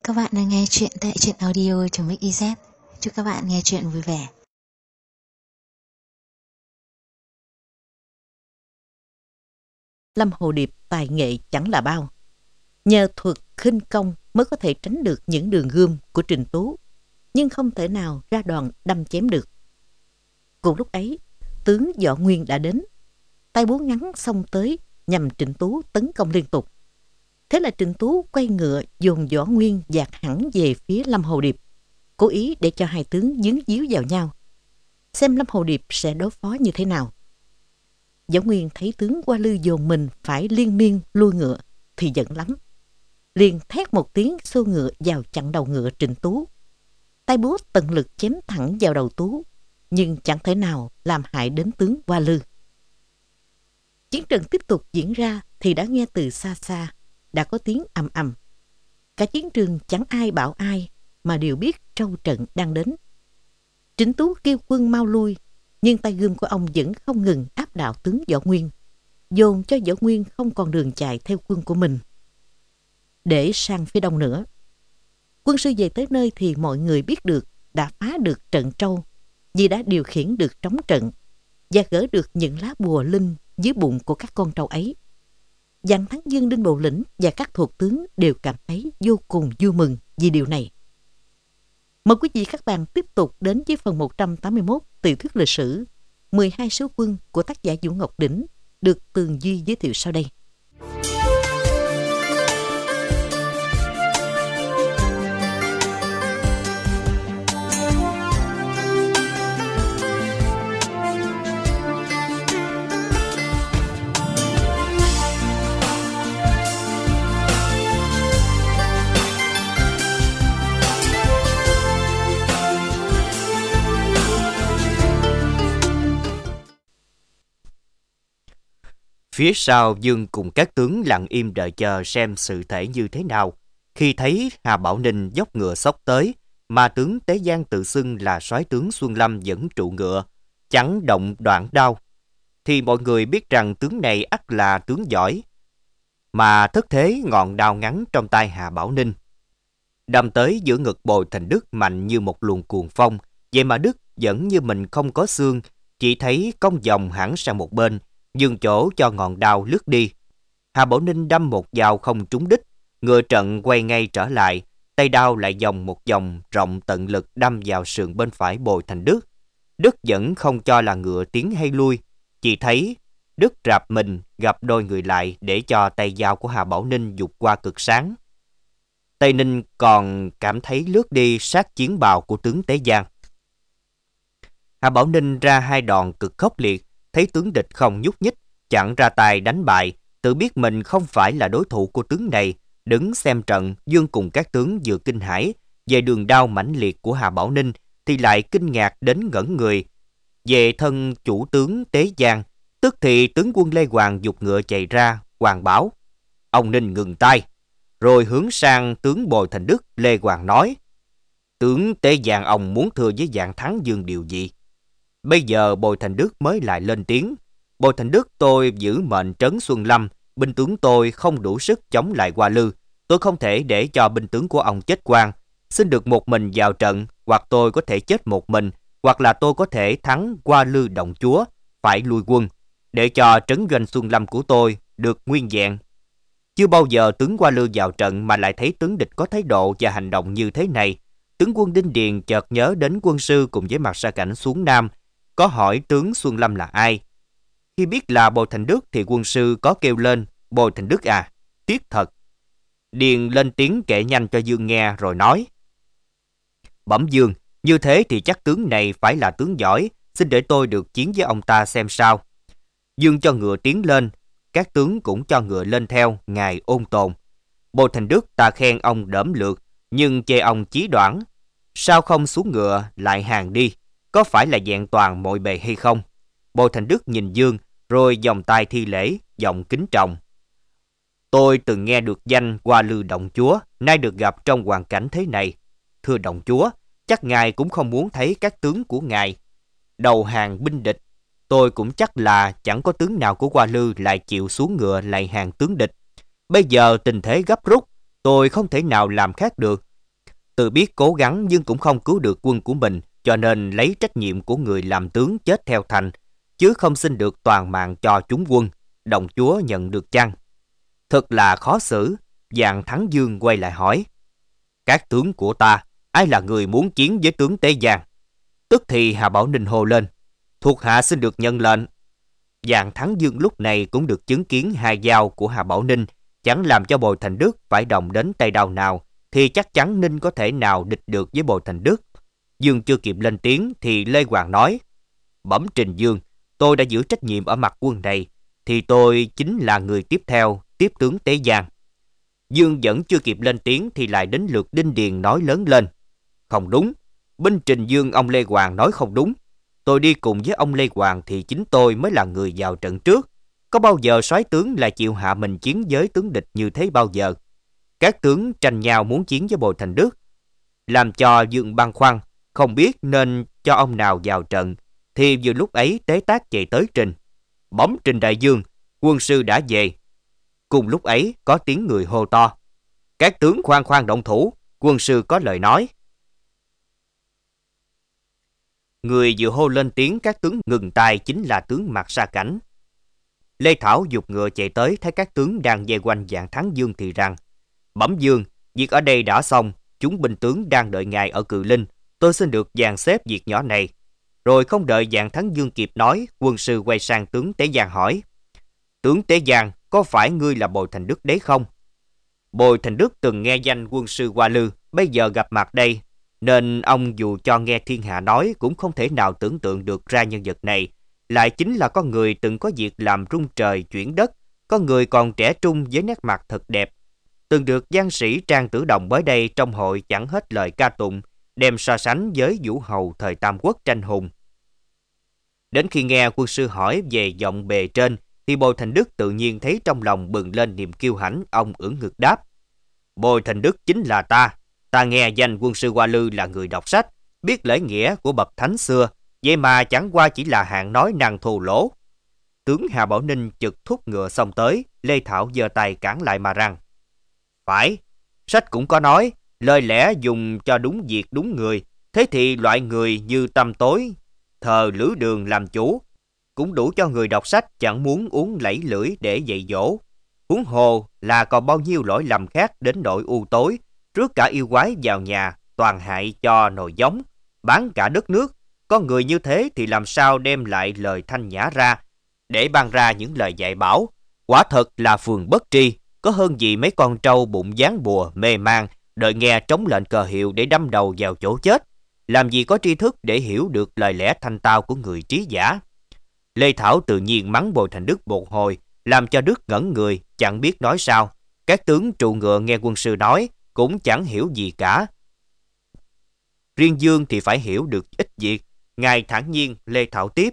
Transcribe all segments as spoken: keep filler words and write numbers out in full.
Các bạn đang nghe chuyện tại truyện audio.mixyz. Chúc các bạn nghe chuyện vui vẻ. Lâm Hồ Điệp tài nghệ chẳng là bao. Nhờ thuật khinh công mới có thể tránh được những đường gươm của Trình Tú, nhưng không thể nào ra đòn đâm chém được. Cùng lúc ấy, tướng Võ Nguyên đã đến. Tay búa ngắn xông tới nhằm Trịnh Tú tấn công liên tục. Thế là Trịnh Tú quay ngựa dồn Võ Nguyên dạt hẳn về phía Lâm Hồ Điệp, cố ý để cho hai tướng dính díu vào nhau, xem Lâm Hồ Điệp sẽ đối phó như thế nào. Võ Nguyên thấy tướng Hoa Lư dồn mình phải liên miên lui ngựa thì giận lắm, liền thét một tiếng xô ngựa vào chặn đầu ngựa Trịnh Tú. Tay búa tận lực chém thẳng vào đầu Tú, nhưng chẳng thể nào làm hại đến tướng Hoa Lư. Chiến trận tiếp tục diễn ra thì đã nghe từ xa xa đã có tiếng ầm ầm. Cả chiến trường chẳng ai bảo ai mà đều biết trâu trận đang đến. Trịnh Tú kêu quân mau lui, nhưng tay gươm của ông vẫn không ngừng áp đảo tướng Võ Nguyên, dồn cho Võ Nguyên không còn đường chạy theo quân của mình. Để sang phía đông nữa, quân sư về tới nơi thì mọi người biết được đã phá được trận trâu, vì đã điều khiển được trống trận và gỡ được những lá bùa linh dưới bụng của các con trâu ấy. Dàn Thắng Dương Đinh Bộ Lĩnh và các thuộc tướng đều cảm thấy vô cùng vui mừng vì điều này. Mời quý vị các bạn tiếp tục đến với phần một trăm tám mươi mốt tiểu thuyết lịch sử mười hai sứ quân của tác giả Vũ Ngọc Đỉnh, được Tường Duy giới thiệu sau đây. Phía sau, Dương cùng các tướng lặng im đợi chờ xem sự thể như thế nào. Khi thấy Hà Bảo Ninh dốc ngựa xốc tới, mà tướng Tế Giang tự xưng là soái tướng Xuân Lâm dẫn trụ ngựa, chẳng động đoạn đao, thì mọi người biết rằng tướng này ắt là tướng giỏi. Mà thất thế ngọn đao ngắn trong tay Hà Bảo Ninh đâm tới giữa ngực Bồi Thành Đức mạnh như một luồng cuồng phong. Vậy mà Đức vẫn như mình không có xương, chỉ thấy cong vòng hẳn sang một bên, dừng chỗ cho ngọn đao lướt đi. Hà Bảo Ninh đâm một dao không trúng đích, ngựa trận quay ngay trở lại, tay đao lại vòng một vòng rộng tận lực đâm vào sườn bên phải Bồi Thành Đức. Đức vẫn không cho là ngựa tiến hay lui, chỉ thấy Đức rạp mình gặp đôi người lại để cho tay dao của Hà Bảo Ninh vụt qua cực sáng. Tây Ninh còn cảm thấy lướt đi sát chiến bào của tướng Tế Giang. Hà Bảo Ninh ra hai đòn cực khốc liệt, thấy tướng địch không nhúc nhích, chẳng ra tay đánh bại, tự biết mình không phải là đối thủ của tướng này. Đứng xem trận, Dương cùng các tướng vừa kinh hãi về đường đao mãnh liệt của Hà Bảo Ninh thì lại kinh ngạc đến ngẩn người. Về thân chủ tướng Tế Giang, tức thì tướng quân Lê Hoàng giục ngựa chạy ra, Hoàng bảo: "Ông Ninh ngừng tay." Rồi hướng sang tướng Bồi Thành Đức, Lê Hoàng nói: "Tướng Tế Giang ông muốn thưa với Dàn Thắng Dương điều gì?" Bây giờ Bồi Thành Đức mới lại lên tiếng: "Bồi Thành Đức, tôi giữ mệnh trấn Xuân Lâm, binh tướng tôi không đủ sức chống lại Hoa Lư, tôi không thể để cho binh tướng của ông chết quang. Xin được một mình vào trận, hoặc tôi có thể chết một mình, hoặc là tôi có thể thắng Hoa Lư Động Chúa, phải lui quân, để cho trấn doanh Xuân Lâm của tôi được nguyên vẹn." Chưa bao giờ tướng Hoa Lư vào trận mà lại thấy tướng địch có thái độ và hành động như thế này. Tướng quân Đinh Điền chợt nhớ đến quân sư cùng với Mạc Sa Cảnh xuống Nam, có hỏi tướng Xuân Lâm là ai. Khi biết là Bồi Thành Đức thì quân sư có kêu lên: "Bồi Thành Đức à, tiếc thật." Điền lên tiếng kể nhanh cho Dương nghe rồi nói: "Bẩm Dương, như thế thì chắc tướng này phải là tướng giỏi, xin để tôi được chiến với ông ta xem sao." Dương cho ngựa tiến lên, các tướng cũng cho ngựa lên theo, ngài ôn tồn. Bồi Thành Đức ta khen ông đỡm lược, nhưng chê ông chí đoản. Sao không xuống ngựa lại hàng đi, có phải là vẹn toàn mọi bề hay không? Bồi Thành Đức nhìn Dương, rồi vòng tay thi lễ, giọng kính trọng: "Tôi từng nghe được danh Hoa Lư Động Chúa, nay được gặp trong hoàn cảnh thế này. Thưa Động Chúa, chắc ngài cũng không muốn thấy các tướng của ngài đầu hàng binh địch. Tôi cũng chắc là chẳng có tướng nào của Hoa Lư lại chịu xuống ngựa lại hàng tướng địch. Bây giờ tình thế gấp rút, tôi không thể nào làm khác được, Tự biết cố gắng nhưng cũng không cứu được quân của mình, cho nên lấy trách nhiệm của người làm tướng chết theo thành, chứ không xin được toàn mạng cho chúng quân. Đồng chúa nhận được chăng? Thật là khó xử. Dạng Thắng Dương quay lại hỏi: Các tướng của ta, ai là người muốn chiến với tướng Tế Giang? Tức thì Hà Bảo Ninh hô lên: Thuộc hạ xin được nhận lệnh. Dạng Thắng Dương lúc này cũng được chứng kiến hai dao của Hà Bảo Ninh, chẳng làm cho Bồi Thành Đức phải động đến tay đao nào, thì chắc chắn Ninh có thể nào địch được với Bồi Thành Đức. Dương chưa kịp lên tiếng thì Lê Hoàng nói: Bẩm Trình Dương, tôi đã giữ trách nhiệm ở mặt quân này, thì tôi chính là người tiếp theo tiếp tướng Tế Giang. Dương vẫn chưa kịp lên tiếng thì lại đến lượt Đinh Điền nói lớn lên: Không đúng, binh Trình Dương ông Lê Hoàng nói không đúng. Tôi đi cùng với ông Lê Hoàng thì chính tôi mới là người vào trận trước. Có bao giờ soái tướng là chịu hạ mình chiến với tướng địch như thế bao giờ? Các tướng tranh nhau muốn chiến với Bồi Thành Đức, làm cho Dương băn khoăn, không biết nên cho ông nào vào trận. Thì vừa lúc ấy Tế Tác chạy tới trình: Bẩm Trình đại dương, quân sư đã về. Cùng lúc ấy có tiếng người hô to: Các tướng khoan khoan động thủ, quân sư có lời nói. Người vừa hô lên tiếng các tướng ngừng tay chính là tướng Mạc Sa Cảnh. Lê Thảo giục ngựa chạy tới, thấy các tướng đang vây quanh Dạng Thắng Dương thì rằng: Bẩm Dương, việc ở đây đã xong, chúng binh tướng đang đợi ngài ở Cự Linh, tôi xin được dàn xếp việc nhỏ này. Rồi không đợi Dạng Thắng Dương kịp nói, quân sư quay sang tướng Tế Giang hỏi: Tướng Tế Giang, có phải ngươi là Bồi Thành Đức đấy không? Bồi Thành Đức từng nghe danh quân sư Hoa Lư, bây giờ gặp mặt đây, nên ông dù cho nghe thiên hạ nói cũng không thể nào tưởng tượng được ra nhân vật này lại chính là con người từng có việc làm rung trời chuyển đất, con người còn trẻ trung với nét mặt thật đẹp, từng được văn sĩ Trang Tử Đồng mới đây trong hội chẳng hết lời ca tụng, đem so sánh với Vũ Hầu thời Tam Quốc tranh hùng. Đến khi nghe quân sư hỏi về giọng bề trên, thì Bồi Thành Đức tự nhiên thấy trong lòng bừng lên niềm kiêu hãnh, ông ưỡn ngực đáp: Bồi Thành Đức chính là ta. Ta nghe danh quân sư Hoa Lư là người đọc sách, biết lễ nghĩa của bậc thánh xưa, vậy mà chẳng qua chỉ là hạng nói năng thô lỗ. Tướng Hà Bảo Ninh chực thúc ngựa xông tới, Lê Thảo giơ tay cản lại mà rằng: Phải, sách cũng có nói, lời lẽ dùng cho đúng việc đúng người, thế thì loại người như Tâm Tối, thờ Lữ Đường làm chủ, cũng đủ cho người đọc sách chẳng muốn uống lẫy lưỡi để dạy dỗ. Huống hồ là còn bao nhiêu lỗi lầm khác đến nỗi u tối, rước cả yêu quái vào nhà, toàn hại cho nồi giống, bán cả đất nước. Con người như thế thì làm sao đem lại lời thanh nhã ra, để ban ra những lời dạy bảo. Quả thật là phường bất tri, có hơn gì mấy con trâu bụng dán bùa mê man, đợi nghe trống lệnh cờ hiệu để đâm đầu vào chỗ chết. Làm gì có tri thức để hiểu được lời lẽ thanh tao của người trí giả. Lê Thảo tự nhiên mắng Bồi Thành Đức một hồi, làm cho Đức ngẩn người, chẳng biết nói sao. Các tướng trụ ngựa nghe quân sư nói, cũng chẳng hiểu gì cả. Riêng Dương thì phải hiểu được ít việc. Ngài thản nhiên Lê Thảo tiếp: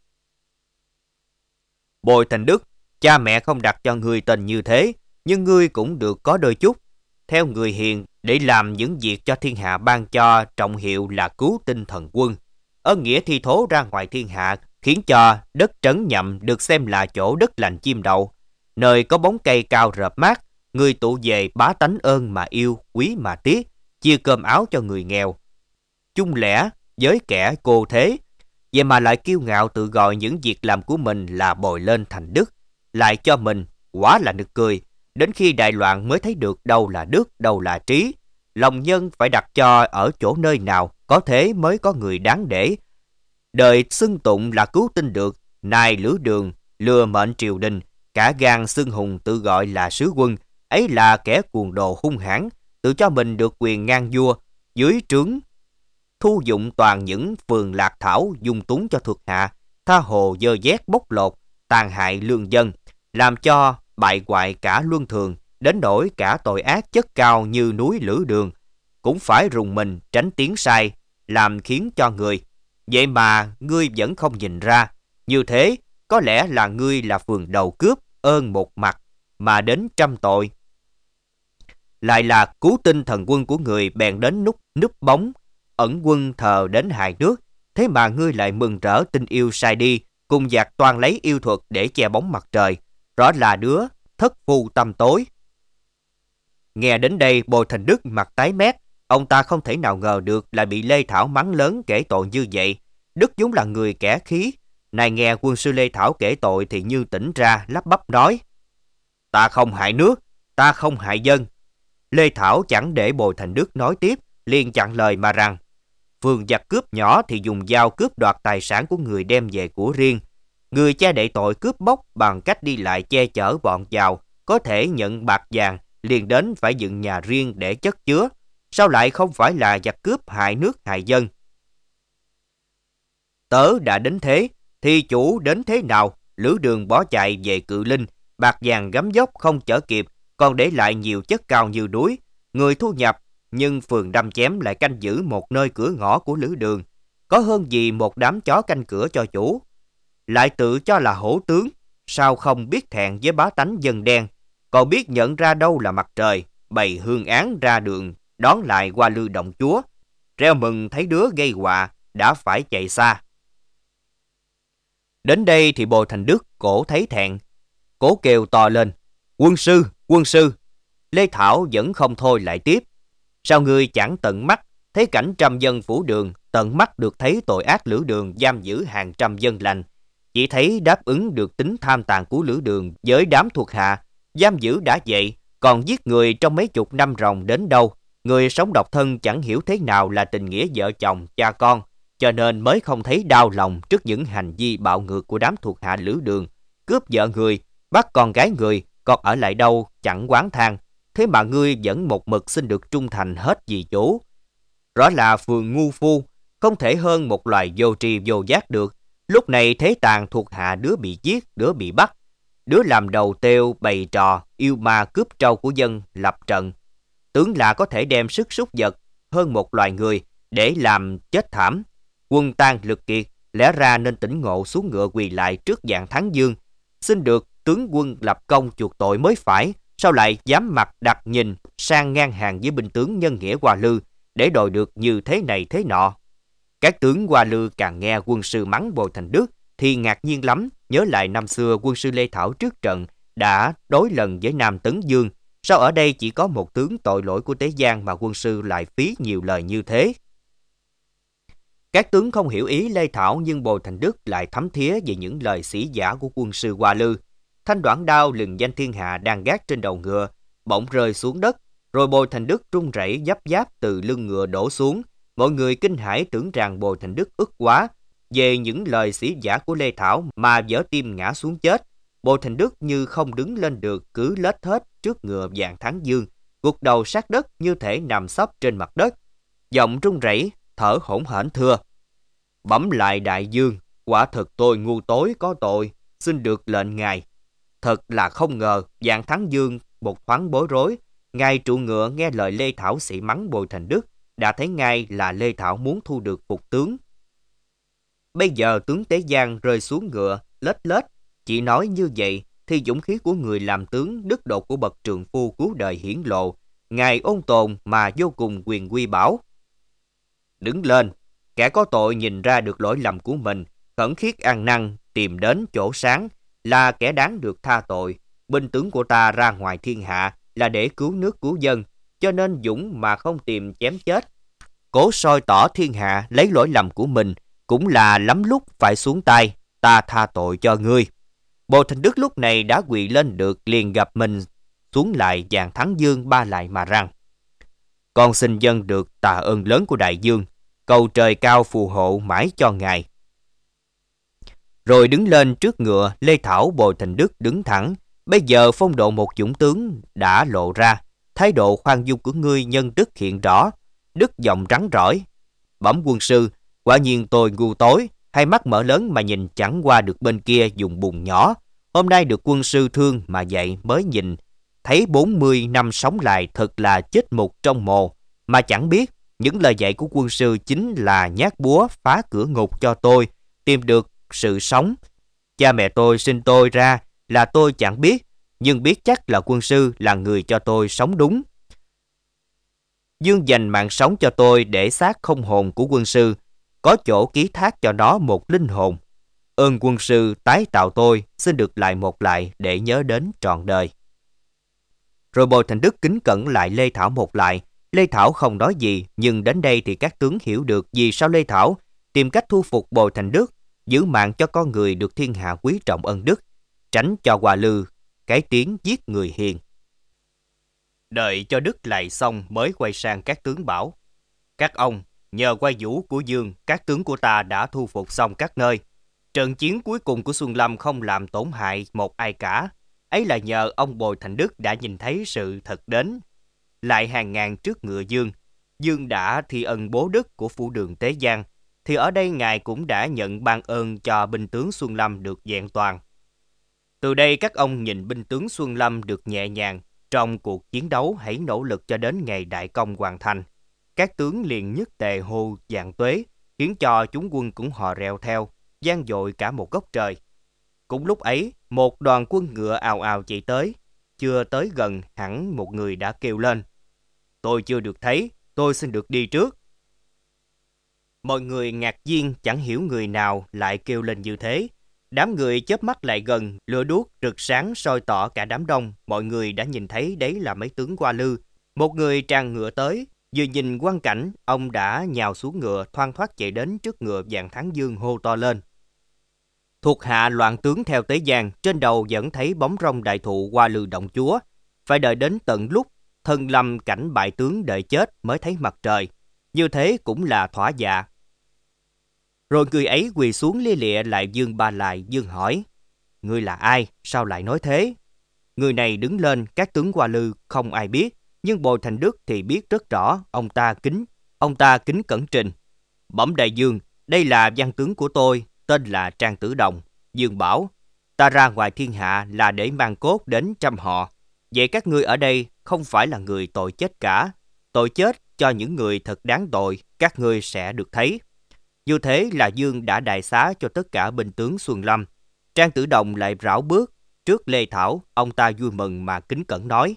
Bồi Thành Đức, cha mẹ không đặt cho ngươi tên như thế, nhưng ngươi cũng được có đôi chút. Theo người hiền, để làm những việc cho thiên hạ ban cho trọng hiệu là cứu tinh thần quân. Ơn nghĩa thi thố ra ngoài thiên hạ, khiến cho đất Trấn Nhậm được xem là chỗ đất lành chim đậu. Nơi có bóng cây cao rợp mát, người tụ về bá tánh ơn mà yêu, quý mà tiếc, chia cơm áo cho người nghèo. Chung lẽ với kẻ cô thế, vậy mà lại kiêu ngạo tự gọi những việc làm của mình là bồi lên thành đức, lại cho mình, quả là nực cười. Đến khi đại loạn mới thấy được đâu là đức, đâu là trí. Lòng nhân phải đặt cho ở chỗ nơi nào, có thế mới có người đáng để. Đời xưng tụng là cứu tinh được, nay Lữ Đường lừa mệnh triều đình, cả gan xưng hùng tự gọi là sứ quân, ấy là kẻ cuồng đồ hung hãn, tự cho mình được quyền ngang vua, dưới trướng thu dụng toàn những phường lạc thảo dung túng cho thuộc hạ, tha hồ dơ dét bóc lột, tàn hại lương dân, làm cho bại hoại cả luân thường, đến nỗi cả tội ác chất cao như núi Lữ Đường cũng phải rùng mình tránh tiếng sai, làm khiến cho người. Vậy mà ngươi vẫn không nhìn ra, như thế có lẽ là ngươi là phường đầu cướp ơn một mặt mà đến trăm tội. Lại là cứu tinh thần quân của người bèn đến núp núp bóng ẩn quân thờ đến hại nước, thế mà ngươi lại mừng rỡ tình yêu sai đi, cùng giặc toàn lấy yêu thuật để che bóng mặt trời, rõ là đứa thất phu tâm tối. Nghe đến đây Bồi Thành Đức mặt tái mét, Ông ta không thể nào ngờ được lại bị Lê Thảo mắng lớn kể tội như vậy. Đức vốn là người kẻ khí. Này nghe quân sư Lê Thảo kể tội thì như tỉnh ra, lắp bắp nói: Ta không hại nước, ta không hại dân. Lê Thảo chẳng để Bồi Thành Đức nói tiếp, liền chặn lời mà rằng: Phường giặc cướp nhỏ thì dùng dao cướp đoạt tài sản của người đem về của riêng. Người cha đệ tội cướp bóc bằng cách đi lại che chở bọn giàu, có thể nhận bạc vàng, liền đến phải dựng nhà riêng để chất chứa. Sao lại không phải là giặc cướp hại nước hại dân? Tớ đã đến thế, thì chủ đến thế nào? Lữ Đường bỏ chạy về Cự Linh, bạc vàng gấm dốc không chở kịp, còn để lại nhiều chất cao như núi. Người thu nhập, nhưng phường đâm chém lại canh giữ một nơi cửa ngõ của Lữ Đường. Có hơn gì một đám chó canh cửa cho chủ. Lại tự cho là hổ tướng, sao không biết thẹn với bá tánh dân đen, còn biết nhận ra đâu là mặt trời, bày hương án ra đường, đón lại qua Lư động chúa. Reo mừng thấy đứa gây họa, đã phải chạy xa. Đến đây thì Bồi Thành Đức cổ thấy thẹn, cố kêu to lên: Quân sư, quân sư! Lê Thảo vẫn không thôi lại tiếp: Sao ngươi chẳng tận mắt thấy cảnh trăm dân phủ đường, tận mắt được thấy tội ác Lữ Đường giam giữ hàng trăm dân lành, chỉ thấy đáp ứng được tính tham tàn của Lữ Đường với đám thuộc hạ, giam giữ đã vậy, còn giết người trong mấy chục năm ròng đến đâu. Người sống độc thân chẳng hiểu thế nào là tình nghĩa vợ chồng, cha con, cho nên mới không thấy đau lòng trước những hành vi bạo ngược của đám thuộc hạ Lữ Đường, cướp vợ người, bắt con gái người, còn ở lại đâu chẳng oán than. Thế mà ngươi vẫn một mực xin được trung thành hết vì chủ. Rõ là phường ngu phu, không thể hơn một loài vô tri vô giác được. Lúc này thế tàn thuộc hạ đứa bị giết, đứa bị bắt, đứa làm đầu têu bày trò yêu ma cướp trâu của dân lập trận. Tướng là có thể đem sức súc vật hơn một loài người để làm chết thảm. Quân tan lực kiệt, lẽ ra nên tỉnh ngộ xuống ngựa quỳ lại trước Vạn Thắng Dương, xin được tướng quân lập công chuộc tội mới phải. Sao lại dám mặt đặt nhìn sang ngang hàng với binh tướng nhân nghĩa Hoa Lư để đòi được như thế này thế nọ? Các tướng Hoa Lư càng nghe quân sư mắng Bồi Thành Đức thì ngạc nhiên lắm, nhớ lại năm xưa quân sư Lê Thảo trước trận đã đối lần với Nam Tấn Dương. Sao ở đây chỉ có một tướng tội lỗi của Tế Giang mà quân sư lại phí nhiều lời như thế? Các tướng không hiểu ý Lê Thảo, nhưng Bồi Thành Đức lại thấm thía về những lời sĩ giả của quân sư Hoa Lư. Thanh đoạn đao lừng danh thiên hạ đang gác trên đầu ngựa bỗng rơi xuống đất, rồi Bồi Thành Đức run rẩy giáp giáp từ lưng ngựa đổ xuống. Mọi người kinh hãi tưởng rằng Bồi Thành Đức ức quá về những lời sĩ giả của Lê Thảo mà vỡ tim ngã xuống chết. Bồi Thành Đức như không đứng lên được, cứ lết thết trước ngựa Vạn Thắng Dương, gục đầu sát đất như thể nằm sấp trên mặt đất, giọng run rẩy thở hổn hển thưa: Bẩm lại đại dương, quả thật tôi ngu tối có tội, xin được lệnh ngài. Thật là không ngờ. Vạn Thắng Dương một thoáng bối rối. Ngài trụ ngựa nghe lời Lê Thảo sĩ mắng Bồi Thành Đức, đã thấy ngay là Lê Thảo muốn thu được phục tướng. Bây giờ tướng Tế Giang rơi xuống ngựa lết lết, chỉ nói như vậy thì dũng khí của người làm tướng, đức độ của bậc trượng phu cứu đời hiển lộ. Ngài ôn tồn mà vô cùng quyền quy bảo: Đứng lên, kẻ có tội nhìn ra được lỗi lầm của mình, khẩn khiết ăn năn tìm đến chỗ sáng, là kẻ đáng được tha tội. Binh tướng của ta ra ngoài thiên hạ là để cứu nước cứu dân, cho nên dũng mà không tìm chém chết. Cố soi tỏ thiên hạ lấy lỗi lầm của mình, cũng là lắm lúc phải xuống tay, ta tha tội cho ngươi. Bồi Thành Đức lúc này đã quỳ lên được, liền gặp mình xuống lại Vạn Thắng Dương ba lại mà rằng: Con xin dâng được tạ ơn lớn của đại dương, cầu trời cao phù hộ mãi cho ngài. Rồi đứng lên trước ngựa, Lê Thảo Bồi Thành Đức đứng thẳng. Bây giờ phong độ một dũng tướng đã lộ ra, thái độ khoan dung của ngươi nhân đức hiện rõ. Đức giọng rắn rỏi: Bẩm quân sư, quả nhiên tôi ngu tối, hai mắt mở lớn mà nhìn chẳng qua được bên kia dùng bùn nhỏ. Hôm nay được quân sư thương mà dạy mới nhìn thấy bốn mươi năm sống lại thật là chết mục trong mồ, mà chẳng biết những lời dạy của quân sư chính là nhát búa phá cửa ngục cho tôi tìm được sự sống. Cha mẹ tôi sinh tôi ra là tôi chẳng biết, nhưng biết chắc là quân sư là người cho tôi sống đúng. Dương dành mạng sống cho tôi để xác không hồn của quân sư có chỗ ký thác cho nó một linh hồn. Ơn quân sư tái tạo tôi, xin được lại một lại để nhớ đến trọn đời. Rồi Bồi Thành Đức kính cẩn lại Lê Thảo một lại, Lê Thảo không nói gì, nhưng đến đây thì các tướng hiểu được vì sao Lê Thảo tìm cách thu phục Bồi Thành Đức, giữ mạng cho con người được thiên hạ quý trọng ân đức, tránh cho Hoa Lư cái tiếng giết người hiền. Đợi cho Đức lạy xong mới quay sang các tướng bảo: Các ông, nhờ quay vũ của Dương, các tướng của ta đã thu phục xong các nơi. Trận chiến cuối cùng của Xuân Lâm không làm tổn hại một ai cả. Ấy là nhờ ông Bồi Thành Đức đã nhìn thấy sự thật đến. Lại hàng ngàn trước ngựa Dương. Dương đã thi ân bố đức của phủ đường Tế Giang, thì ở đây ngài cũng đã nhận ban ơn cho binh tướng Xuân Lâm được vẹn toàn. Từ đây các ông nhìn binh tướng Xuân Lâm được nhẹ nhàng, trong cuộc chiến đấu hãy nỗ lực cho đến ngày đại công hoàn thành. Các tướng liền nhất tề hô vạn tuế, khiến cho chúng quân cũng hò reo theo, vang dội cả một góc trời. Cũng lúc ấy, một đoàn quân ngựa ào ào chạy tới. Chưa tới gần hẳn một người đã kêu lên: Tôi chưa được thấy, tôi xin được đi trước. Mọi người ngạc nhiên chẳng hiểu người nào lại kêu lên như thế. Đám người chớp mắt lại gần, lửa đuốc rực sáng soi tỏ cả đám đông. Mọi người đã nhìn thấy đấy là mấy tướng Hoa Lư. Một người tràn ngựa tới, vừa nhìn quang cảnh, ông đã nhào xuống ngựa, thoăn thoắt chạy đến trước ngựa Vạn Thắng Dương hô to lên: Thuộc hạ loạn tướng theo Tế Giang, trên đầu vẫn thấy bóng rong đại thụ Hoa Lư động chúa. Phải đợi đến tận lúc thân lâm cảnh bại tướng đợi chết mới thấy mặt trời. Như thế cũng là thỏa dạ. Rồi người ấy quỳ xuống lia lịa lại Dương ba lại. Dương hỏi: Ngươi là ai? Sao lại nói thế? Người này đứng lên, các tướng Hoa Lư không ai biết, nhưng Bồi Thành Đức thì biết rất rõ. Ông ta kính, ông ta kính cẩn trình: Bẩm đại Dương, đây là văn tướng của tôi, tên là Trang Tử Đồng. Dương bảo: Ta ra ngoài thiên hạ là để mang cốt đến trăm họ. Vậy các ngươi ở đây không phải là người tội chết cả. Tội chết cho những người thật đáng tội, các ngươi sẽ được thấy. Như thế là Dương đã đại xá cho tất cả binh tướng Xuân Lâm. Trang Tử Đồng lại rảo bước trước Lê Thảo. Ông ta vui mừng mà kính cẩn nói: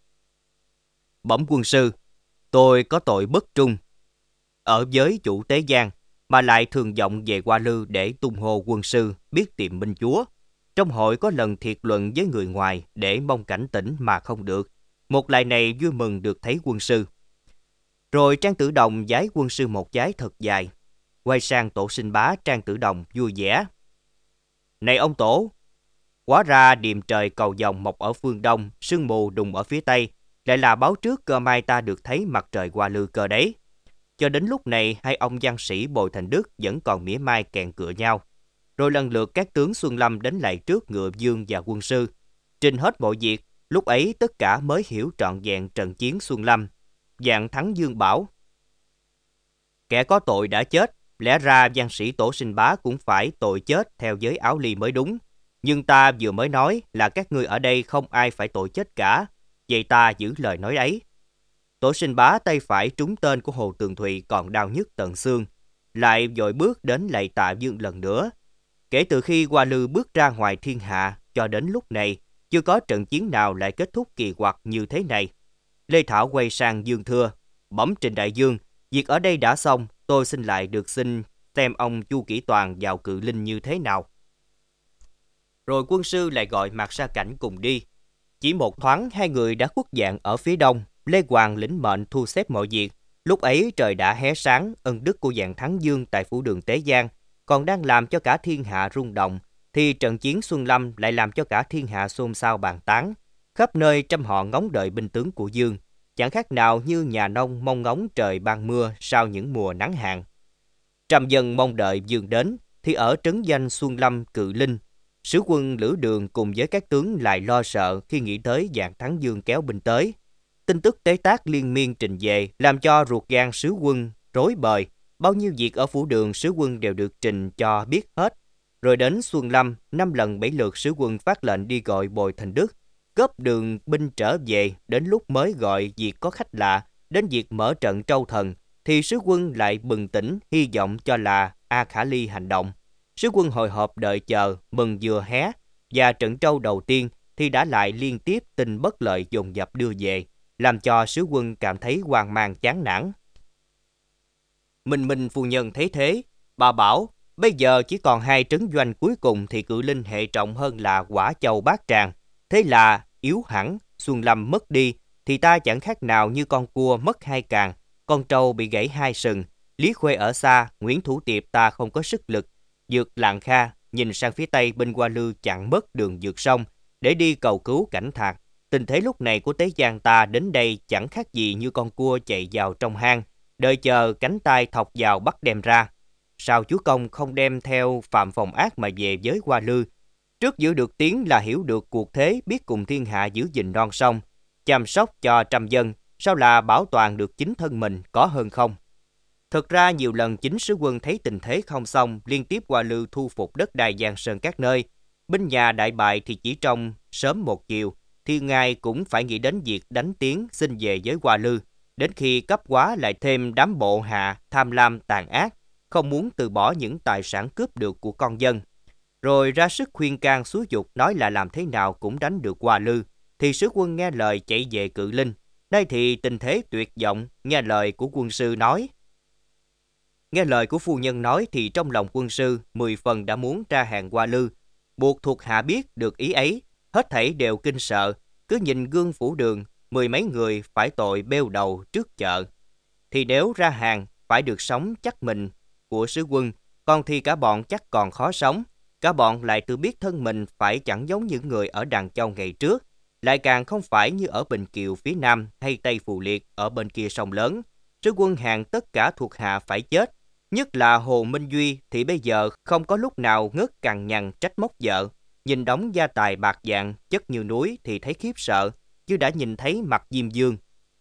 Bẩm quân sư, tôi có tội bất trung ở với chủ Tế Giang, mà lại thường vọng về Hoa Lư để tung hô quân sư biết tìm binh chúa. Trong hội có lần thiệt luận với người ngoài để mong cảnh tỉnh mà không được. Một lại này vui mừng được thấy quân sư. Rồi Trang Tử Đồng vái quân sư một vái thật dài. Quay sang Tổ Sinh Bá, Trang Tử Đồng vui vẻ: Này ông Tổ, hóa ra điềm trời cầu vồng mọc ở phương đông, sương mù đùng ở phía tây, lại là báo trước cơ mai ta được thấy mặt trời Hoa Lư cơ đấy. Cho đến lúc này, hai ông văn sĩ Bồi Thành Đức vẫn còn mỉa mai kèn cựa nhau. Rồi lần lượt các tướng Xuân Lâm đến lại trước ngựa Dương và quân sư, trình hết mọi việc. Lúc ấy tất cả mới hiểu trọn vẹn trận chiến Xuân Lâm. Vạn Thắng Dương bảo: Kẻ có tội đã chết, lẽ ra văn sĩ Tổ Sinh Bá cũng phải tội chết theo giới áo ly mới đúng. Nhưng ta vừa mới nói là các ngươi ở đây không ai phải tội chết cả. Vậy ta giữ lời nói ấy. Tổ Sinh Bá tay phải trúng tên của Hồ Tường Thụy còn đau nhức tận xương, lại vội bước đến lạy tạ Dương lần nữa. Kể từ khi Hoa Lư bước ra ngoài thiên hạ cho đến lúc này, chưa có trận chiến nào lại kết thúc kỳ quặc như thế này. Lê Thảo quay sang Dương thưa: Bẩm Trình đại Dương, việc ở đây đã xong, tôi xin lại được xin xem ông Chu Kỷ Toàn vào Cự Linh như thế nào. Rồi quân sư lại gọi Mạc Sa Cảnh cùng đi. Chỉ một thoáng hai người đã khuất dạng ở phía đông. Lê Hoàng lĩnh mệnh thu xếp mọi việc. Lúc ấy trời đã hé sáng, ân đức của Vạn Thắng Dương tại phủ đường Tế Giang còn đang làm cho cả thiên hạ rung động, thì trận chiến Xuân Lâm lại làm cho cả thiên hạ xôn xao bàn tán. Khắp nơi trăm họ ngóng đợi binh tướng của Dương, chẳng khác nào như nhà nông mong ngóng trời ban mưa sau những mùa nắng hạn. Trăm dân mong đợi Dương đến, thì ở trấn danh Xuân Lâm Cự Linh, sứ quân Lữ Đường cùng với các tướng lại lo sợ khi nghĩ tới Vạn Thắng Dương kéo binh tới. Tin tức tế tác liên miên trình về làm cho ruột gan sứ quân rối bời. Bao nhiêu việc ở phủ đường sứ quân đều được trình cho biết hết. Rồi đến Xuân Lâm, năm lần bảy lượt sứ quân phát lệnh đi gọi Bồi Thành Đức, góp đường binh trở về. Đến lúc mới gọi việc có khách lạ, đến việc mở trận Trâu Thần, thì sứ quân lại bừng tỉnh, hy vọng cho là A Khả Ly hành động. Sứ quân hồi hộp đợi chờ, mừng vừa hé, và trận trâu đầu tiên thì đã lại liên tiếp tin bất lợi dồn dập đưa về, làm cho sứ quân cảm thấy hoang mang chán nản. Minh Minh phu nhân thấy thế, bà bảo bây giờ chỉ còn hai trấn doanh cuối cùng thì Cự Linh hệ trọng hơn là Quả Châu Bát Tràng. Thế là yếu hẳn, Xuân Lâm mất đi, thì ta chẳng khác nào như con cua mất hai càng, con trâu bị gãy hai sừng. Lý Khuê ở xa, Nguyễn Thủ Tiệp ta không có sức lực. Dược Lạng Kha nhìn sang phía tây bên Hoa Lư chặn mất đường vượt sông để đi cầu cứu Cảnh Thạc. Tình thế lúc này của Tế Giang ta đến đây chẳng khác gì như con cua chạy vào trong hang, đợi chờ cánh tay thọc vào bắt đem ra. Sao chúa công không đem theo Phạm Phòng Ác mà về với Hoa Lư? Trước giữ được tiếng là hiểu được cuộc thế, biết cùng thiên hạ giữ gìn non sông, chăm sóc cho trăm dân, sao là bảo toàn được chính thân mình, có hơn không? Thực ra nhiều lần chính sứ quân thấy tình thế không xong, liên tiếp Hoa Lư thu phục đất đai Giang Sơn các nơi. Binh nhà đại bại thì chỉ trong sớm một chiều, thì ngài cũng phải nghĩ đến việc đánh tiếng xin về với Hoa Lư. Đến khi cấp quá lại thêm đám bộ hạ tham lam tàn ác, không muốn từ bỏ những tài sản cướp được của con dân. Rồi ra sức khuyên can xúi giục nói là làm thế nào cũng đánh được Hoa Lư, thì sứ quân nghe lời chạy về Cự Linh. Nay thì tình thế tuyệt vọng, nghe lời của quân sư nói. Nghe lời của phu nhân nói thì trong lòng quân sư mười phần đã muốn ra hàng Hoa Lư. Buộc thuộc hạ biết được ý ấy, hết thảy đều kinh sợ, cứ nhìn gương phủ đường, mười mấy người phải tội bêu đầu trước chợ. Thì nếu ra hàng phải được sống chắc mình của sứ quân, còn thì cả bọn chắc còn khó sống. Cả bọn lại tự biết thân mình phải chẳng giống những người ở Đàn Châu ngày trước, lại càng không phải như ở Bình Kiều phía nam hay Tây Phù Liệt ở bên kia sông lớn. Sứ quân hàng tất cả thuộc hạ phải chết, nhất là Hồ Minh Duy thì bây giờ không có lúc nào ngớt cằn nhằn trách móc vợ. Nhìn đống gia tài bạc vàng chất như núi thì thấy khiếp sợ, chứ đã nhìn thấy mặt Diêm Dương.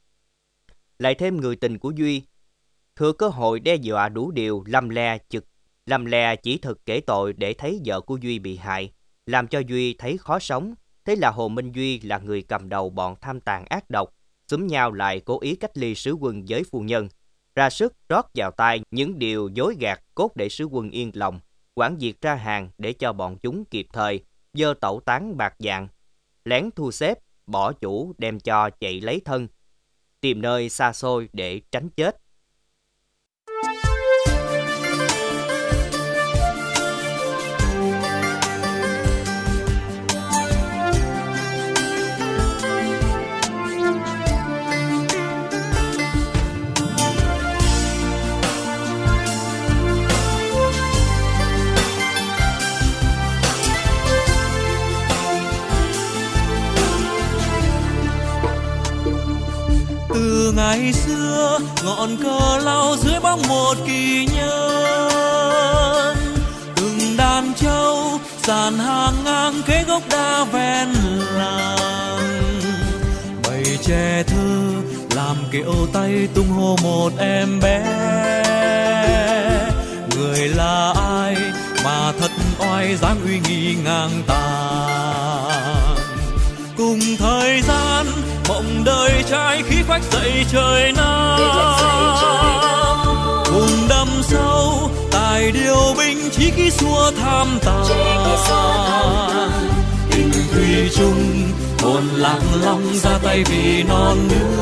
Lại thêm người tình của Duy, thừa cơ hội đe dọa đủ điều, Lâm Le chực Lâm Le chỉ thực kể tội để thấy vợ của Duy bị hại, làm cho Duy thấy khó sống. Thế là Hồ Minh Duy là người cầm đầu bọn tham tàn ác độc, xúm nhau lại cố ý cách ly sứ quân với phu nhân, ra sức rót vào tai những điều dối gạt cốt để sứ quân yên lòng, quản việc ra hàng để cho bọn chúng kịp thời dơ tẩu tán bạc vàng, lén thu xếp, bỏ chủ đem cho chạy lấy thân, tìm nơi xa xôi để tránh chết. Từ ngày xưa ngọn cờ lao dưới bóng một kỳ nhân, từng đàn trâu dàn hàng ngang kế gốc đa ven làng, bầy trẻ thơ làm kiệu tay tung hô một em bé. Người là ai mà thật oai dáng uy nghi ngang tàn, cùng thời gian mộng đời trai khí phách dậy trời nam, cùng đâm sâu tài điều binh chí khí xua tham tàn. Tình thủy chung hồn lạc long ra tay vì non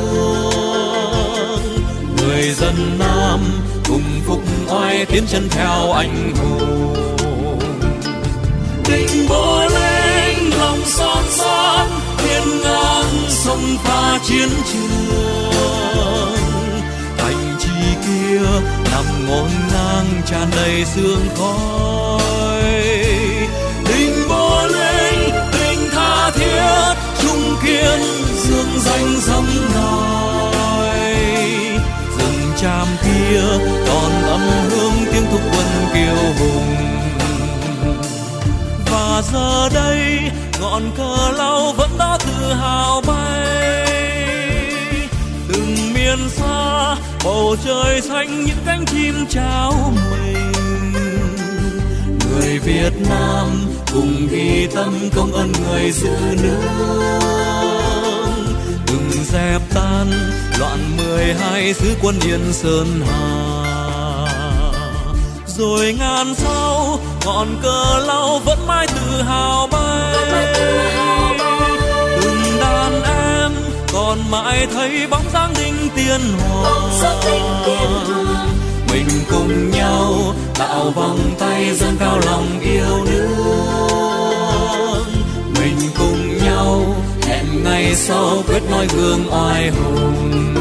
nước, người dân Nam cùng phục oai tiến chân theo anh hùng. Tình bố lên lòng son son hiên ngang sông pha chiến trường, thành trì kia nằm ngổn ngang tràn đầy sương khói. Tình bố lên tình tha thiết trung kiên dương danh dẫm nòi, rừng tràm kia còn âm hương tiếng thúc quân kiêu hùng. Và giờ đây ngọn cờ lao vẫn đó tự hào bay, từng miền xa bầu trời xanh những cánh chim trao mình. Người Việt Nam cùng ghi tâm công ơn người giữ nước, từng dẹp tan loạn mười hai xứ quân Yên Sơn Hà. Rồi ngàn sau ngọn cờ lao vẫn mãi tự hào bay, từng đàn em còn mãi thấy bóng dáng đinh tiên hoàng. Mình cùng nhau tạo vòng tay dâng cao lòng yêu nước, mình cùng nhau hẹn ngày ngày sau quyết nói gương oai hùng.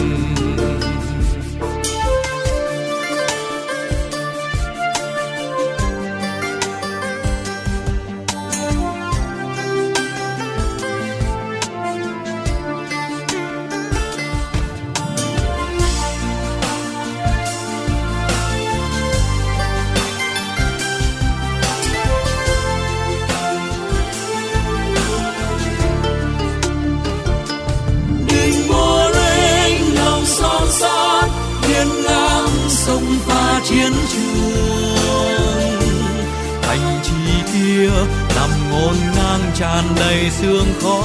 Sông pha chiến trường, thành trì kia nằm ngổn ngang tràn đầy sương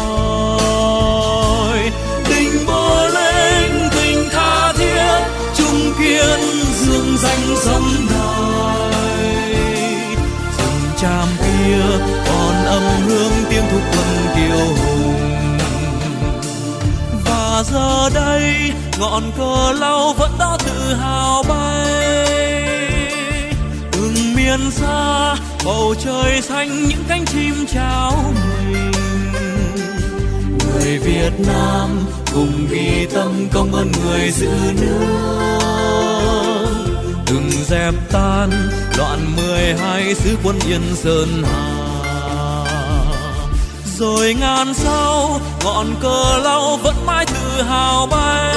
khói. Tình bơ lên tình tha thiết, chung kiên dương danh sông đời. Rừng tràm kia còn âm hương tiếng thục quân kiêu hùng. Và giờ đây ngọn cờ lau vẫn đó tự hào bay, từng miền xa bầu trời xanh những cánh chim chào mình. Người Việt Nam cùng ghi tâm công ơn người giữ nước, từng dẹp tan loạn mười hai sứ quân Yên Sơn Hà. Rồi ngàn sau ngọn cờ lau vẫn mãi tự hào bay,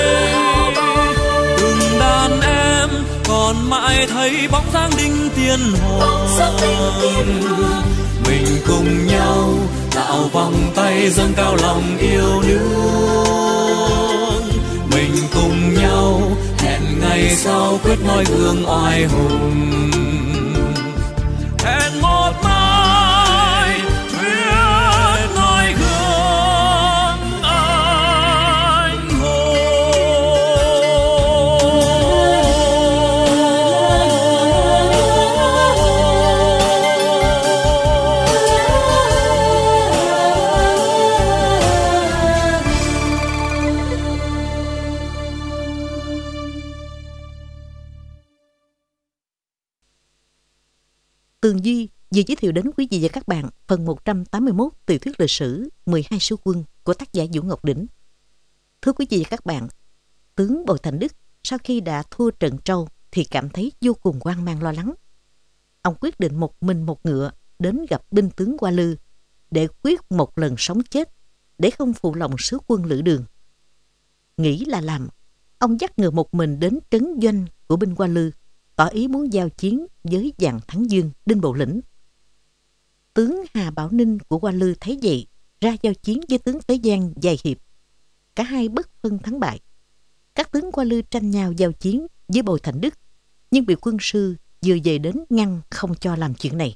từng đàn em còn mãi thấy bóng dáng đinh tiên hoàng. Mình cùng nhau tạo vòng tay dâng cao lòng yêu nước, mình cùng nhau hẹn ngày sau quyết noi gương oai hùng. Hẹn một mai quyết noi gương anh Tường Duy vừa giới thiệu đến quý vị và các bạn phần một trăm tám mươi mốt tiểu thuyết lịch sử mười hai sứ quân của tác giả Vũ Ngọc Đỉnh. Thưa quý vị và các bạn, tướng Bồi Thành Đức sau khi đã thua trận Trâu thì cảm thấy vô cùng hoang mang lo lắng. Ông quyết định một mình một ngựa đến gặp binh tướng Hoa Lư để quyết một lần sống chết, để không phụ lòng sứ quân Lữ Đường. Nghĩ là làm, ông dắt ngựa một mình đến trấn doanh của binh Hoa Lư, tỏ ý muốn giao chiến với dàn Thắng Dương, Đinh Bộ Lĩnh. Tướng Hà Bảo Ninh của Hoa Lư thấy vậy, ra giao chiến với tướng Tế Giang vài hiệp. Cả hai bất phân thắng bại. Các tướng Hoa Lư tranh nhau giao chiến với Bồi Thành Đức, nhưng bị quân sư vừa về đến ngăn không cho làm chuyện này.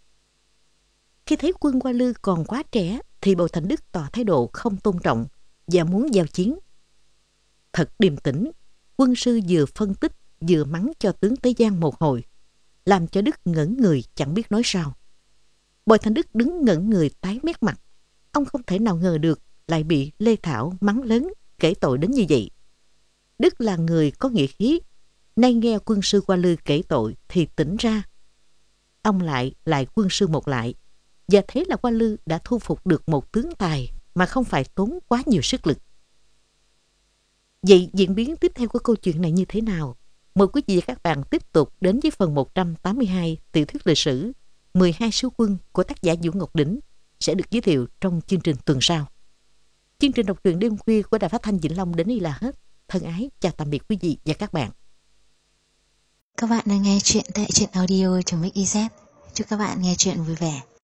Khi thấy quân Hoa Lư còn quá trẻ, thì Bồi Thành Đức tỏ thái độ không tôn trọng và muốn giao chiến. Thật điềm tĩnh, quân sư vừa phân tích vừa mắng cho tướng Tế Giang một hồi, làm cho Đức ngẩn người chẳng biết nói sao. Bồi Thành Đức đứng ngẩn người tái mét mặt. Ông không thể nào ngờ được lại bị Lê Thảo mắng lớn, kể tội đến như vậy. Đức là người có nghĩa khí, nay nghe quân sư Hoa Lư kể tội thì tỉnh ra. Ông lại lại quân sư một lại, và thế là Hoa Lư đã thu phục được một tướng tài mà không phải tốn quá nhiều sức lực. Vậy diễn biến tiếp theo của câu chuyện này như thế nào? Mời quý vị và các bạn tiếp tục đến với phần một trăm tám mươi hai tiểu thuyết lịch sử mười hai sứ quân của tác giả Vũ Ngọc Đỉnh sẽ được giới thiệu trong chương trình tuần sau. Chương trình đọc truyện đêm khuya của Đài Phát thanh Vĩnh Long đến đây là hết. Thân ái chào tạm biệt quý vị và các bạn. Các bạn đang nghe chuyện tại truyện audio chấm ích i zét. Chúc các bạn nghe chuyện vui vẻ.